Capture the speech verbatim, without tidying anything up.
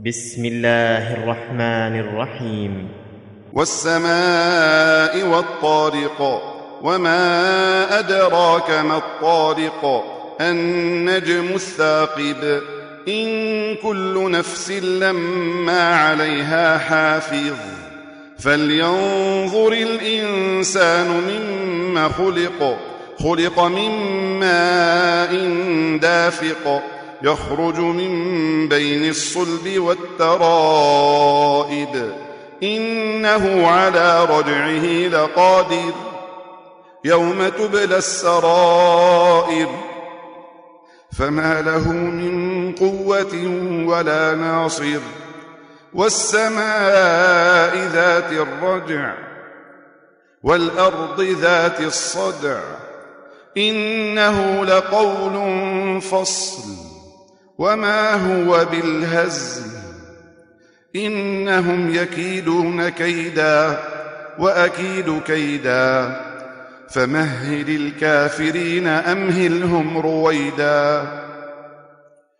بسم الله الرحمن الرحيم. والسماء والطارق، وما أدراك ما الطارق، النجم الثاقب، إن كل نفس لما عليها حافظ، فلينظر الإنسان مما خلق خلق من ماء دافق، يخرج من بين الصلب والترائب، إنه على رجعه لقادر، يوم تبلى السرائر، فما له من قوة ولا ناصر. والسماء ذات الرجع، والأرض ذات الصدع، إنه لقول فصل، وما هو بالهزل، إنهم يكيدون كيدا وأكيد كيدا، فمهل الكافرين أمهلهم رويدا.